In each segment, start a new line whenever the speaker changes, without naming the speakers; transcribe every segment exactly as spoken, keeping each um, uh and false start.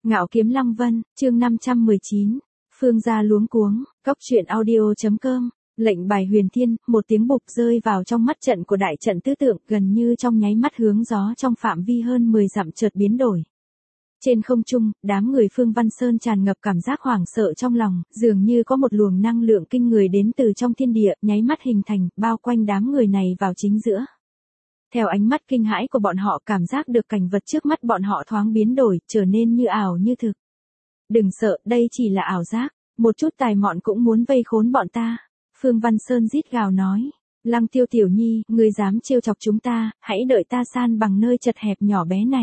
Ngạo Kiếm Lăng Vân, chương năm trăm mười chín. Phương gia luống cuống, cóc truyện audio.com. Lệnh bài huyền thiên, một tiếng bụp rơi vào trong mắt trận của đại trận tứ tượng, gần như trong nháy mắt hướng gió trong phạm vi hơn mười dặm chợt biến đổi. Trên không trung, đám người Phương Văn Sơn tràn ngập cảm giác hoảng sợ trong lòng, dường như có một luồng năng lượng kinh người đến từ trong thiên địa, nháy mắt hình thành, bao quanh đám người này vào chính giữa. Theo ánh mắt kinh hãi của bọn họ, cảm giác được cảnh vật trước mắt bọn họ thoáng biến đổi, trở nên như ảo như thực. Đừng sợ, đây chỉ là ảo giác, một chút tài mọn cũng muốn vây khốn bọn ta. Phương Văn Sơn rít gào nói, Lăng Tiêu tiểu nhi, ngươi dám trêu chọc chúng ta, hãy đợi ta san bằng nơi chật hẹp nhỏ bé này.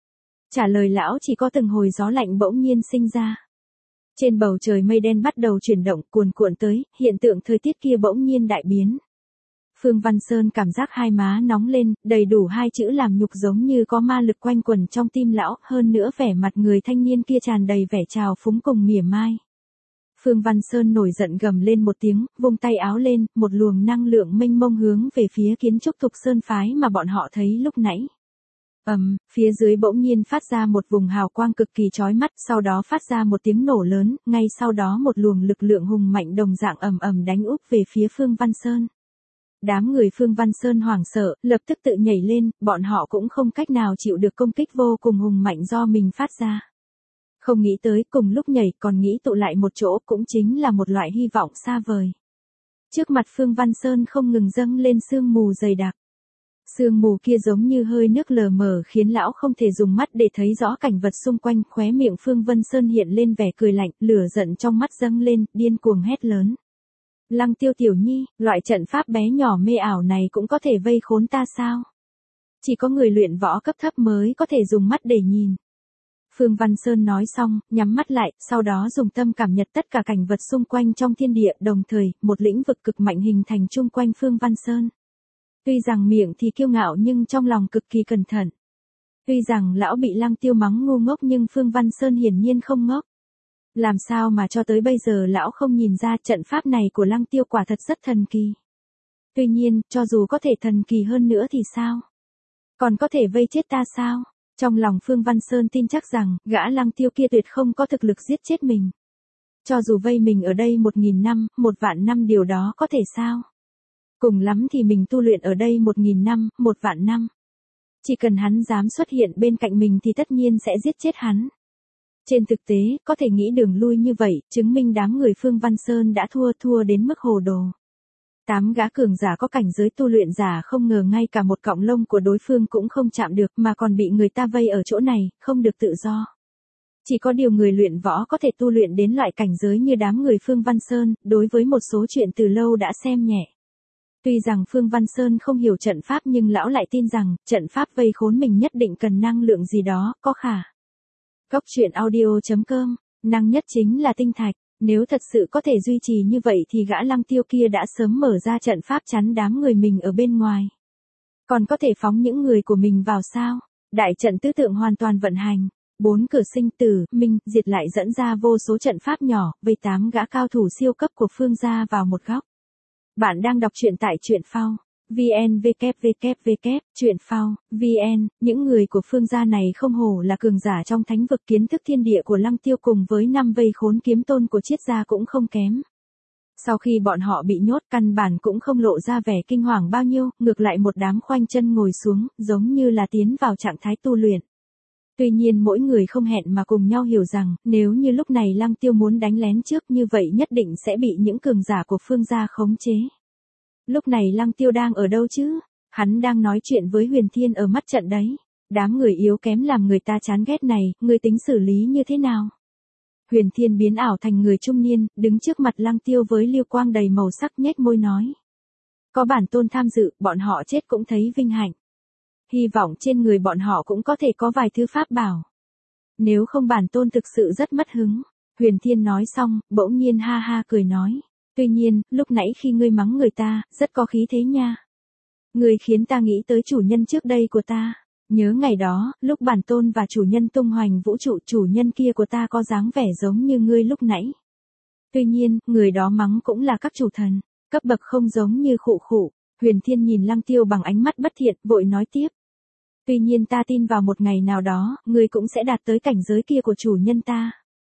Trả lời lão chỉ có từng hồi gió lạnh bỗng nhiên sinh ra. Trên bầu trời mây đen bắt đầu chuyển động cuồn cuộn tới, hiện tượng thời tiết kia bỗng nhiên đại biến. Phương Văn Sơn cảm giác hai má nóng lên, đầy đủ hai chữ làm nhục giống như có ma lực quanh quẩn trong tim lão, hơn nữa vẻ mặt người thanh niên kia tràn đầy vẻ trào phúng cùng mỉa mai. Phương Văn Sơn nổi giận gầm lên một tiếng, vung tay áo lên, một luồng năng lượng mênh mông hướng về phía kiến trúc Thục Sơn phái mà bọn họ thấy lúc nãy. Ầm, um, phía dưới bỗng nhiên phát ra một vùng hào quang cực kỳ chói mắt, sau đó phát ra một tiếng nổ lớn, ngay sau đó một luồng lực lượng hùng mạnh đồng dạng ầm ầm đánh úp về phía Phương Văn Sơn. Đám người Phương Văn Sơn hoảng sợ, lập tức tự nhảy lên, bọn họ cũng không cách nào chịu được công kích vô cùng hùng mạnh do mình phát ra. Không nghĩ tới cùng lúc nhảy còn nghĩ tụ lại một chỗ cũng chính là một loại hy vọng xa vời. Trước mặt Phương Văn Sơn không ngừng dâng lên sương mù dày đặc. Sương mù kia giống như hơi nước lờ mờ khiến lão không thể dùng mắt để thấy rõ cảnh vật xung quanh, khóe miệng Phương Văn Sơn hiện lên vẻ cười lạnh, lửa giận trong mắt dâng lên, điên cuồng hét lớn. Lăng Tiêu tiểu nhi, loại trận pháp bé nhỏ mê ảo này cũng có thể vây khốn ta sao? Chỉ có người luyện võ cấp thấp mới có thể dùng mắt để nhìn. Phương Văn Sơn nói xong, nhắm mắt lại, sau đó dùng tâm cảm nhận tất cả cảnh vật xung quanh trong thiên địa, đồng thời, một lĩnh vực cực mạnh hình thành chung quanh Phương Văn Sơn. Tuy rằng miệng thì kiêu ngạo nhưng trong lòng cực kỳ cẩn thận. Tuy rằng lão bị Lăng Tiêu mắng ngu ngốc nhưng Phương Văn Sơn hiển nhiên không ngốc. Làm sao mà cho tới bây giờ lão không nhìn ra trận pháp này của Lăng Tiêu quả thật rất thần kỳ. Tuy nhiên, cho dù có thể thần kỳ hơn nữa thì sao? Còn có thể vây chết ta sao? Trong lòng Phương Văn Sơn tin chắc rằng, gã Lăng Tiêu kia tuyệt không có thực lực giết chết mình. Cho dù vây mình ở đây một nghìn năm, một vạn năm điều đó có thể sao? Cùng lắm thì mình tu luyện ở đây một nghìn năm, một vạn năm. Chỉ cần hắn dám xuất hiện bên cạnh mình thì tất nhiên sẽ giết chết hắn. Trên thực tế, có thể nghĩ đường lui như vậy, chứng minh đám người Phương Văn Sơn đã thua thua đến mức hồ đồ. Tám gã cường giả có cảnh giới tu luyện giả không ngờ ngay cả một cọng lông của đối phương cũng không chạm được mà còn bị người ta vây ở chỗ này, không được tự do. Chỉ có điều người luyện võ có thể tu luyện đến loại cảnh giới như đám người Phương Văn Sơn, đối với một số chuyện từ lâu đã xem nhẹ. Tuy rằng Phương Văn Sơn không hiểu trận pháp nhưng lão lại tin rằng, trận pháp vây khốn mình nhất định cần năng lượng gì đó, có khả. Cóc truyện audio.com, năng nhất chính là tinh thạch, nếu thật sự có thể duy trì như vậy thì gã Lăng Tiêu kia đã sớm mở ra trận pháp chắn đám người mình ở bên ngoài. Còn có thể phóng những người của mình vào sao? Đại trận tứ tượng hoàn toàn vận hành, bốn cửa sinh tử, minh, diệt lại dẫn ra vô số trận pháp nhỏ, vây tám gã cao thủ siêu cấp của Phương gia vào một góc. Bạn đang đọc truyện tại truyện phao. vn www truyện phao vn, những người của Phương gia này không hổ là cường giả trong thánh vực, kiến thức thiên địa của Lăng Tiêu cùng với năm vây khốn kiếm tôn của Triết gia cũng không kém. Sau khi bọn họ bị nhốt căn bản cũng không lộ ra vẻ kinh hoàng bao nhiêu, ngược lại một đám khoanh chân ngồi xuống, giống như là tiến vào trạng thái tu luyện. Tuy nhiên mỗi người không hẹn mà cùng nhau hiểu rằng, nếu như lúc này Lăng Tiêu muốn đánh lén trước như vậy nhất định sẽ bị những cường giả của Phương gia khống chế. Lúc này Lăng Tiêu đang ở đâu chứ? Hắn đang nói chuyện với Huyền Thiên ở mắt trận đấy. Đám người yếu kém làm người ta chán ghét này, ngươi tính xử lý như thế nào? Huyền Thiên biến ảo thành người trung niên, đứng trước mặt Lăng Tiêu với lưu quang đầy màu sắc nhếch môi nói. Có bản tôn tham dự, bọn họ chết cũng thấy vinh hạnh. Hy vọng trên người bọn họ cũng có thể có vài thứ pháp bảo. Nếu không bản tôn thực sự rất mất hứng. Huyền Thiên nói xong, bỗng nhiên ha ha cười nói. Tuy nhiên, lúc nãy khi ngươi mắng người ta, rất có khí thế nha. Ngươi khiến ta nghĩ tới chủ nhân trước đây của ta. Nhớ ngày đó, lúc bản tôn và chủ nhân tung hoành vũ trụ, chủ nhân kia của ta có dáng vẻ giống như ngươi lúc nãy. Tuy nhiên, người đó mắng cũng là các chủ thần, cấp bậc không giống như khụ khụ. Huyền Thiên nhìn Lăng Tiêu bằng ánh mắt bất thiện, vội nói tiếp. Tuy nhiên ta tin vào một ngày nào đó, ngươi cũng sẽ đạt tới cảnh giới kia của chủ nhân ta.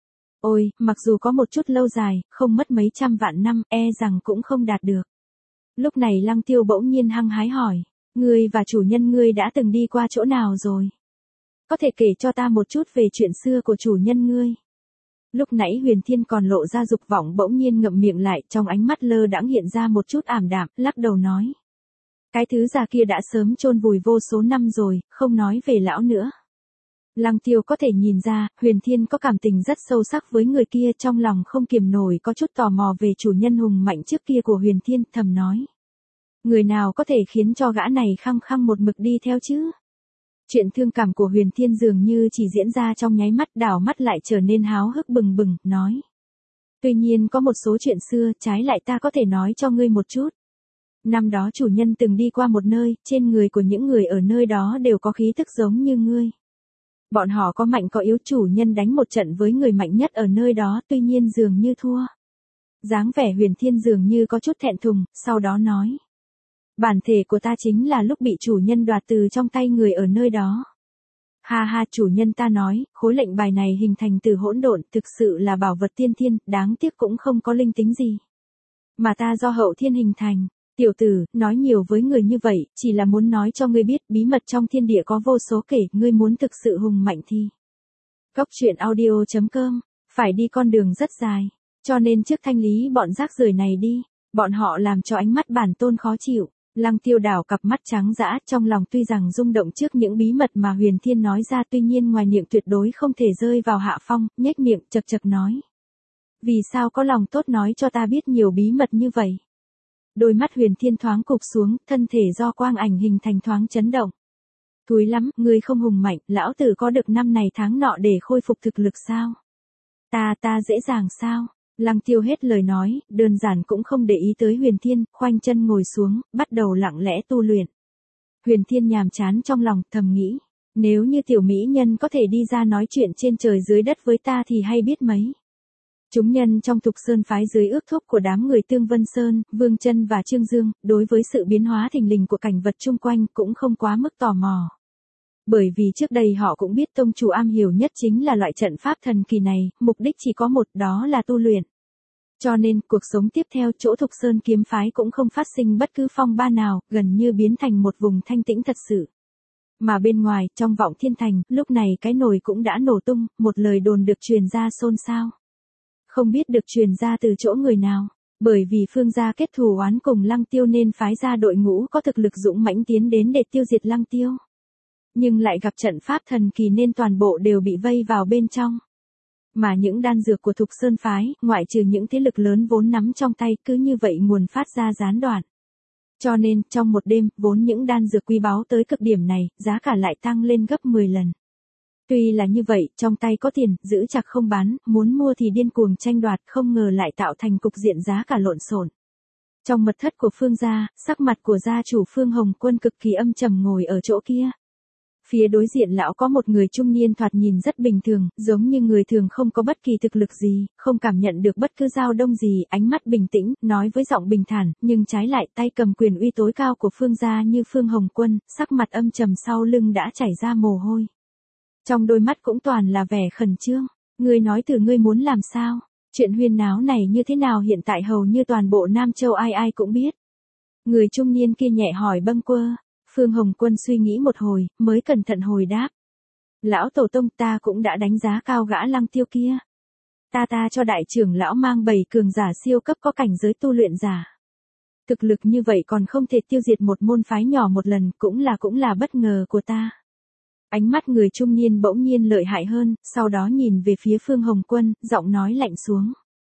Ôi, mặc dù có một chút lâu dài, không mất mấy trăm vạn năm, e rằng cũng không đạt được. Lúc này Lăng Tiêu bỗng nhiên hăng hái hỏi, ngươi và chủ nhân ngươi đã từng đi qua chỗ nào rồi? Có thể kể cho ta một chút về chuyện xưa của chủ nhân ngươi. Lúc nãy Huyền Thiên còn lộ ra dục vọng bỗng nhiên ngậm miệng lại, trong ánh mắt lơ đãng hiện ra một chút ảm đạm, lắc đầu nói. Cái thứ già kia đã sớm chôn vùi vô số năm rồi, không nói về lão nữa. Lăng Tiêu có thể nhìn ra, Huyền Thiên có cảm tình rất sâu sắc với người kia, trong lòng không kiềm nổi có chút tò mò về chủ nhân hùng mạnh trước kia của Huyền Thiên, thầm nói. Người nào có thể khiến cho gã này khăng khăng một mực đi theo chứ? Chuyện thương cảm của Huyền Thiên dường như chỉ diễn ra trong nháy mắt, đảo mắt lại trở nên háo hức bừng bừng, nói. Tuy nhiên có một số chuyện xưa, trái lại ta có thể nói cho ngươi một chút. Năm đó chủ nhân từng đi qua một nơi, trên người của những người ở nơi đó đều có khí tức giống như ngươi. Bọn họ có mạnh có yếu, chủ nhân đánh một trận với người mạnh nhất ở nơi đó, tuy nhiên dường như thua. Dáng vẻ Huyền Thiên dường như có chút thẹn thùng, sau đó nói. Bản thể của ta chính là lúc bị chủ nhân đoạt từ trong tay người ở nơi đó. Ha ha, chủ nhân ta nói, khối lệnh bài này hình thành từ hỗn độn, thực sự là bảo vật tiên thiên, đáng tiếc cũng không có linh tính gì. Mà ta do hậu thiên hình thành. Tiểu tử, nói nhiều với người như vậy, chỉ là muốn nói cho ngươi biết, bí mật trong thiên địa có vô số kể, ngươi muốn thực sự hùng mạnh thì. Góc truyện audio chấm com, phải đi con đường rất dài, cho nên trước thanh lý bọn rác rưởi này đi, bọn họ làm cho ánh mắt bản tôn khó chịu. Lăng Tiêu đảo cặp mắt trắng dã, trong lòng tuy rằng rung động trước những bí mật mà Huyền Thiên nói ra, tuy nhiên ngoài miệng tuyệt đối không thể rơi vào hạ phong, nhếch miệng chật chật nói. Vì sao có lòng tốt nói cho ta biết nhiều bí mật như vậy? Đôi mắt Huyền Thiên thoáng cụp xuống, thân thể do quang ảnh hình thành thoáng chấn động. Thúi lắm, ngươi không hùng mạnh, lão tử có được năm này tháng nọ để khôi phục thực lực sao? Ta ta dễ dàng sao? Lăng Tiêu hết lời nói, đơn giản cũng không để ý tới Huyền Thiên, khoanh chân ngồi xuống, bắt đầu lặng lẽ tu luyện. Huyền Thiên nhàm chán trong lòng, thầm nghĩ, nếu như tiểu mỹ nhân có thể đi ra nói chuyện trên trời dưới đất với ta thì hay biết mấy. Chúng nhân trong Thục Sơn phái dưới ước thúc của đám người Tương Vân Sơn, Vương Chân và Trương Dương, đối với sự biến hóa thình lình của cảnh vật chung quanh cũng không quá mức tò mò. Bởi vì trước đây họ cũng biết tông chủ am hiểu nhất chính là loại trận pháp thần kỳ này, mục đích chỉ có một, đó là tu luyện. Cho nên, cuộc sống tiếp theo chỗ Thục Sơn kiếm phái cũng không phát sinh bất cứ phong ba nào, gần như biến thành một vùng thanh tĩnh thật sự. Mà bên ngoài, trong Vọng Thiên Thành, lúc này cái nồi cũng đã nổ tung, một lời đồn được truyền ra xôn xao. Không biết được truyền ra từ chỗ người nào, bởi vì Phương gia kết thù oán cùng Lăng Tiêu nên phái ra đội ngũ có thực lực dũng mãnh tiến đến để tiêu diệt Lăng Tiêu. Nhưng lại gặp trận pháp thần kỳ nên toàn bộ đều bị vây vào bên trong. Mà những đan dược của Thục Sơn phái, ngoại trừ những thế lực lớn vốn nắm trong tay, cứ như vậy nguồn phát ra gián đoạn. Cho nên, trong một đêm, vốn những đan dược quý báu tới cực điểm này, giá cả lại tăng lên gấp mười lần. Tuy là như vậy, trong tay có tiền, giữ chặt không bán, muốn mua thì điên cuồng tranh đoạt, không ngờ lại tạo thành cục diện giá cả lộn xộn. Trong mật thất của Phương gia, sắc mặt của gia chủ Phương Hồng Quân cực kỳ âm trầm ngồi ở chỗ kia. Phía đối diện lão có một người trung niên thoạt nhìn rất bình thường, giống như người thường không có bất kỳ thực lực gì, không cảm nhận được bất cứ dao động gì, ánh mắt bình tĩnh, nói với giọng bình thản, nhưng trái lại tay cầm quyền uy tối cao của Phương gia như Phương Hồng Quân, sắc mặt âm trầm sau lưng đã chảy ra mồ hôi. Trong đôi mắt cũng toàn là vẻ khẩn trương, ngươi nói thử ngươi muốn làm sao, chuyện huyên náo này như thế nào hiện tại hầu như toàn bộ Nam Châu ai ai cũng biết. Người trung niên kia nhẹ hỏi bâng quơ. Phương Hồng Quân suy nghĩ một hồi, mới cẩn thận hồi đáp. Lão tổ tông, ta cũng đã đánh giá cao gã Lăng Tiêu kia. Ta ta cho đại trưởng lão mang bảy cường giả siêu cấp có cảnh giới tu luyện giả. Thực lực như vậy còn không thể tiêu diệt một môn phái nhỏ một lần, cũng là cũng là bất ngờ của ta. Ánh mắt người trung niên bỗng nhiên lợi hại hơn, sau đó nhìn về phía Phương Hồng Quân, giọng nói lạnh xuống.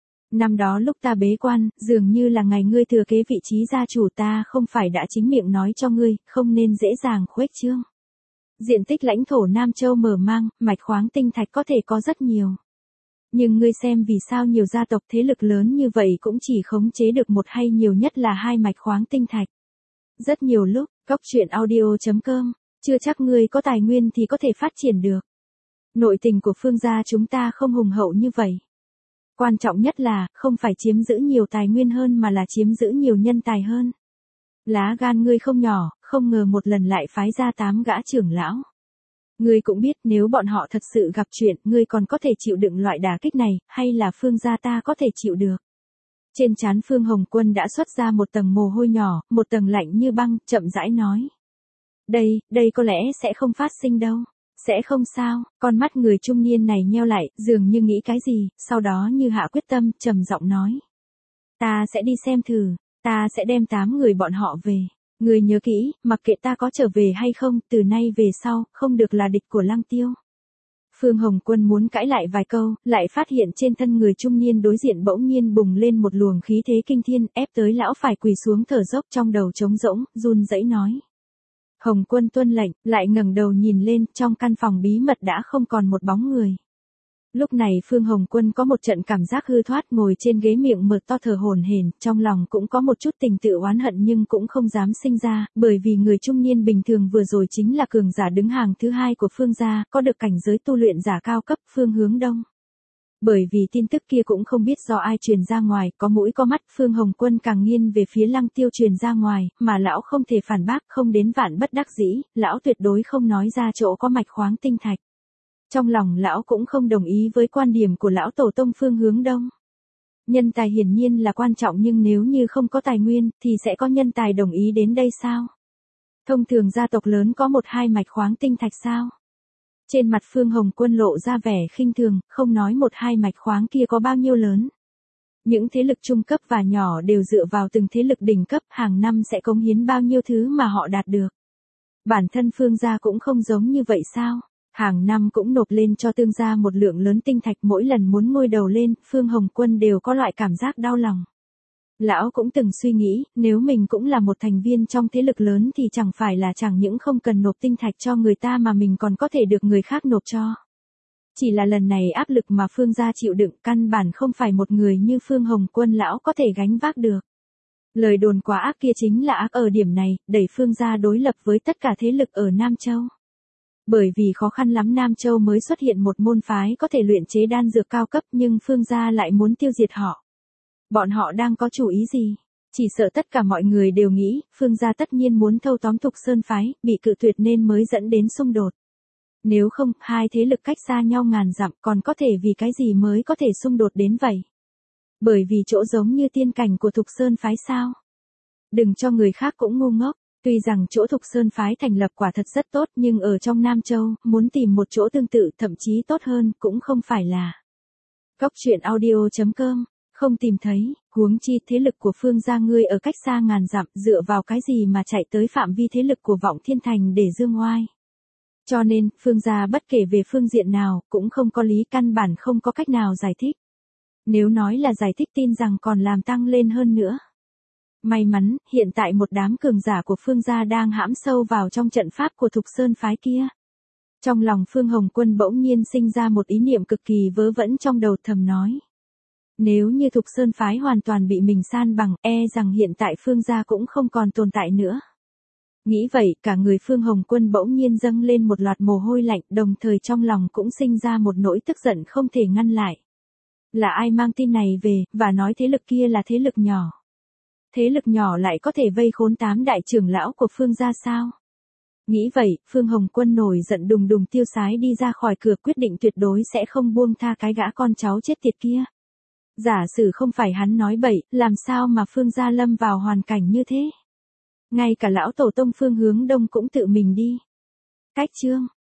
Năm đó lúc ta bế quan, dường như là ngày ngươi thừa kế vị trí gia chủ, ta không phải đã chính miệng nói cho ngươi, không nên dễ dàng khuếch trương. Diện tích lãnh thổ Nam Châu mở mang, mạch khoáng tinh thạch có thể có rất nhiều. Nhưng ngươi xem vì sao nhiều gia tộc thế lực lớn như vậy cũng chỉ khống chế được một hay nhiều nhất là hai mạch khoáng tinh thạch. Rất nhiều lúc, góc truyện audio chấm com, chưa chắc ngươi có tài nguyên thì có thể phát triển được. Nội tình của Phương gia chúng ta không hùng hậu như vậy. Quan trọng nhất là, không phải chiếm giữ nhiều tài nguyên hơn mà là chiếm giữ nhiều nhân tài hơn. Lá gan ngươi không nhỏ, không ngờ một lần lại phái ra tám gã trưởng lão. Ngươi cũng biết nếu bọn họ thật sự gặp chuyện, ngươi còn có thể chịu đựng loại đả kích này, hay là Phương gia ta có thể chịu được. Trên trán Phương Hồng Quân đã xuất ra một tầng mồ hôi nhỏ, một tầng lạnh như băng, chậm rãi nói. Đây, đây có lẽ sẽ không phát sinh đâu. Sẽ không sao, con mắt người trung niên này nheo lại, dường như nghĩ cái gì, sau đó như hạ quyết tâm, trầm giọng nói. Ta sẽ đi xem thử, ta sẽ đem tám người bọn họ về. Người nhớ kỹ, mặc kệ ta có trở về hay không, từ nay về sau, không được là địch của Lăng Tiêu. Phương Hồng Quân muốn cãi lại vài câu, lại phát hiện trên thân người trung niên đối diện bỗng nhiên bùng lên một luồng khí thế kinh thiên, ép tới lão phải quỳ xuống thở dốc, trong đầu trống rỗng, run rẩy nói. Hồng Quân tuân lệnh, lại ngẩng đầu nhìn lên, trong căn phòng bí mật đã không còn một bóng người. Lúc này Phương Hồng Quân có một trận cảm giác hư thoát, ngồi trên ghế miệng mượt to thở hổn hển, trong lòng cũng có một chút tình tự oán hận nhưng cũng không dám sinh ra, bởi vì người trung niên bình thường vừa rồi chính là cường giả đứng hàng thứ hai của Phương gia, có được cảnh giới tu luyện giả cao cấp Phương Hướng Đông. Bởi vì tin tức kia cũng không biết do ai truyền ra ngoài, có mũi có mắt, Phương Hồng Quân càng nghiêng về phía Lăng Tiêu truyền ra ngoài, mà lão không thể phản bác, không đến vạn bất đắc dĩ, lão tuyệt đối không nói ra chỗ có mạch khoáng tinh thạch. Trong lòng lão cũng không đồng ý với quan điểm của lão tổ tông Phương Hướng Đông. Nhân tài hiển nhiên là quan trọng nhưng nếu như không có tài nguyên, thì sẽ có nhân tài đồng ý đến đây sao? Thông thường gia tộc lớn có một hai mạch khoáng tinh thạch sao? Trên mặt Phương Hồng Quân lộ ra vẻ khinh thường, không nói một hai mạch khoáng kia có bao nhiêu lớn. Những thế lực trung cấp và nhỏ đều dựa vào từng thế lực đỉnh cấp, hàng năm sẽ cống hiến bao nhiêu thứ mà họ đạt được. Bản thân Phương gia cũng không giống như vậy sao? Hàng năm cũng nộp lên cho tương gia một lượng lớn tinh thạch, mỗi lần muốn ngoi đầu lên, Phương Hồng Quân đều có loại cảm giác đau lòng. Lão cũng từng suy nghĩ, nếu mình cũng là một thành viên trong thế lực lớn thì chẳng phải là chẳng những không cần nộp tinh thạch cho người ta mà mình còn có thể được người khác nộp cho. Chỉ là lần này áp lực mà Phương gia chịu đựng căn bản không phải một người như Phương Hồng Quân lão có thể gánh vác được. Lời đồn quá ác kia chính là ác ở điểm này, đẩy Phương gia đối lập với tất cả thế lực ở Nam Châu. Bởi vì khó khăn lắm Nam Châu mới xuất hiện một môn phái có thể luyện chế đan dược cao cấp nhưng Phương gia lại muốn tiêu diệt họ. Bọn họ đang có chủ ý gì? Chỉ sợ tất cả mọi người đều nghĩ, Phương gia tất nhiên muốn thâu tóm Thục Sơn phái, bị cự tuyệt nên mới dẫn đến xung đột. Nếu không, hai thế lực cách xa nhau ngàn dặm còn có thể vì cái gì mới có thể xung đột đến vậy? Bởi vì chỗ giống như tiên cảnh của Thục Sơn phái sao? Đừng cho người khác cũng ngu ngốc. Tuy rằng chỗ Thục Sơn phái thành lập quả thật rất tốt nhưng ở trong Nam Châu, muốn tìm một chỗ tương tự thậm chí tốt hơn cũng không phải là. Góc truyện audio chấm com, không tìm thấy, huống chi thế lực của Phương gia ngươi ở cách xa ngàn dặm dựa vào cái gì mà chạy tới phạm vi thế lực của Vọng Thiên Thành để dương oai. Cho nên, Phương gia bất kể về phương diện nào, cũng không có lý, căn bản không có cách nào giải thích. Nếu nói là giải thích tin rằng còn làm tăng lên hơn nữa. May mắn, hiện tại một đám cường giả của Phương gia đang hãm sâu vào trong trận pháp của Thục Sơn phái kia. Trong lòng Phương Hồng Quân bỗng nhiên sinh ra một ý niệm cực kỳ vớ vẩn, trong đầu thầm nói. Nếu như Thục Sơn phái hoàn toàn bị mình san bằng, e rằng hiện tại Phương gia cũng không còn tồn tại nữa. Nghĩ vậy, cả người Phương Hồng Quân bỗng nhiên dâng lên một loạt mồ hôi lạnh, đồng thời trong lòng cũng sinh ra một nỗi tức giận không thể ngăn lại. Là ai mang tin này về, và nói thế lực kia là thế lực nhỏ? Thế lực nhỏ lại có thể vây khốn tám đại trưởng lão của Phương gia sao? Nghĩ vậy, Phương Hồng Quân nổi giận đùng đùng tiêu sái đi ra khỏi cửa, quyết định tuyệt đối sẽ không buông tha cái gã con cháu chết tiệt kia. Giả sử không phải hắn nói bậy, làm sao mà Phương gia lâm vào hoàn cảnh như thế? Ngay cả lão tổ tông Phương Hướng Đông cũng tự mình đi. Cách chương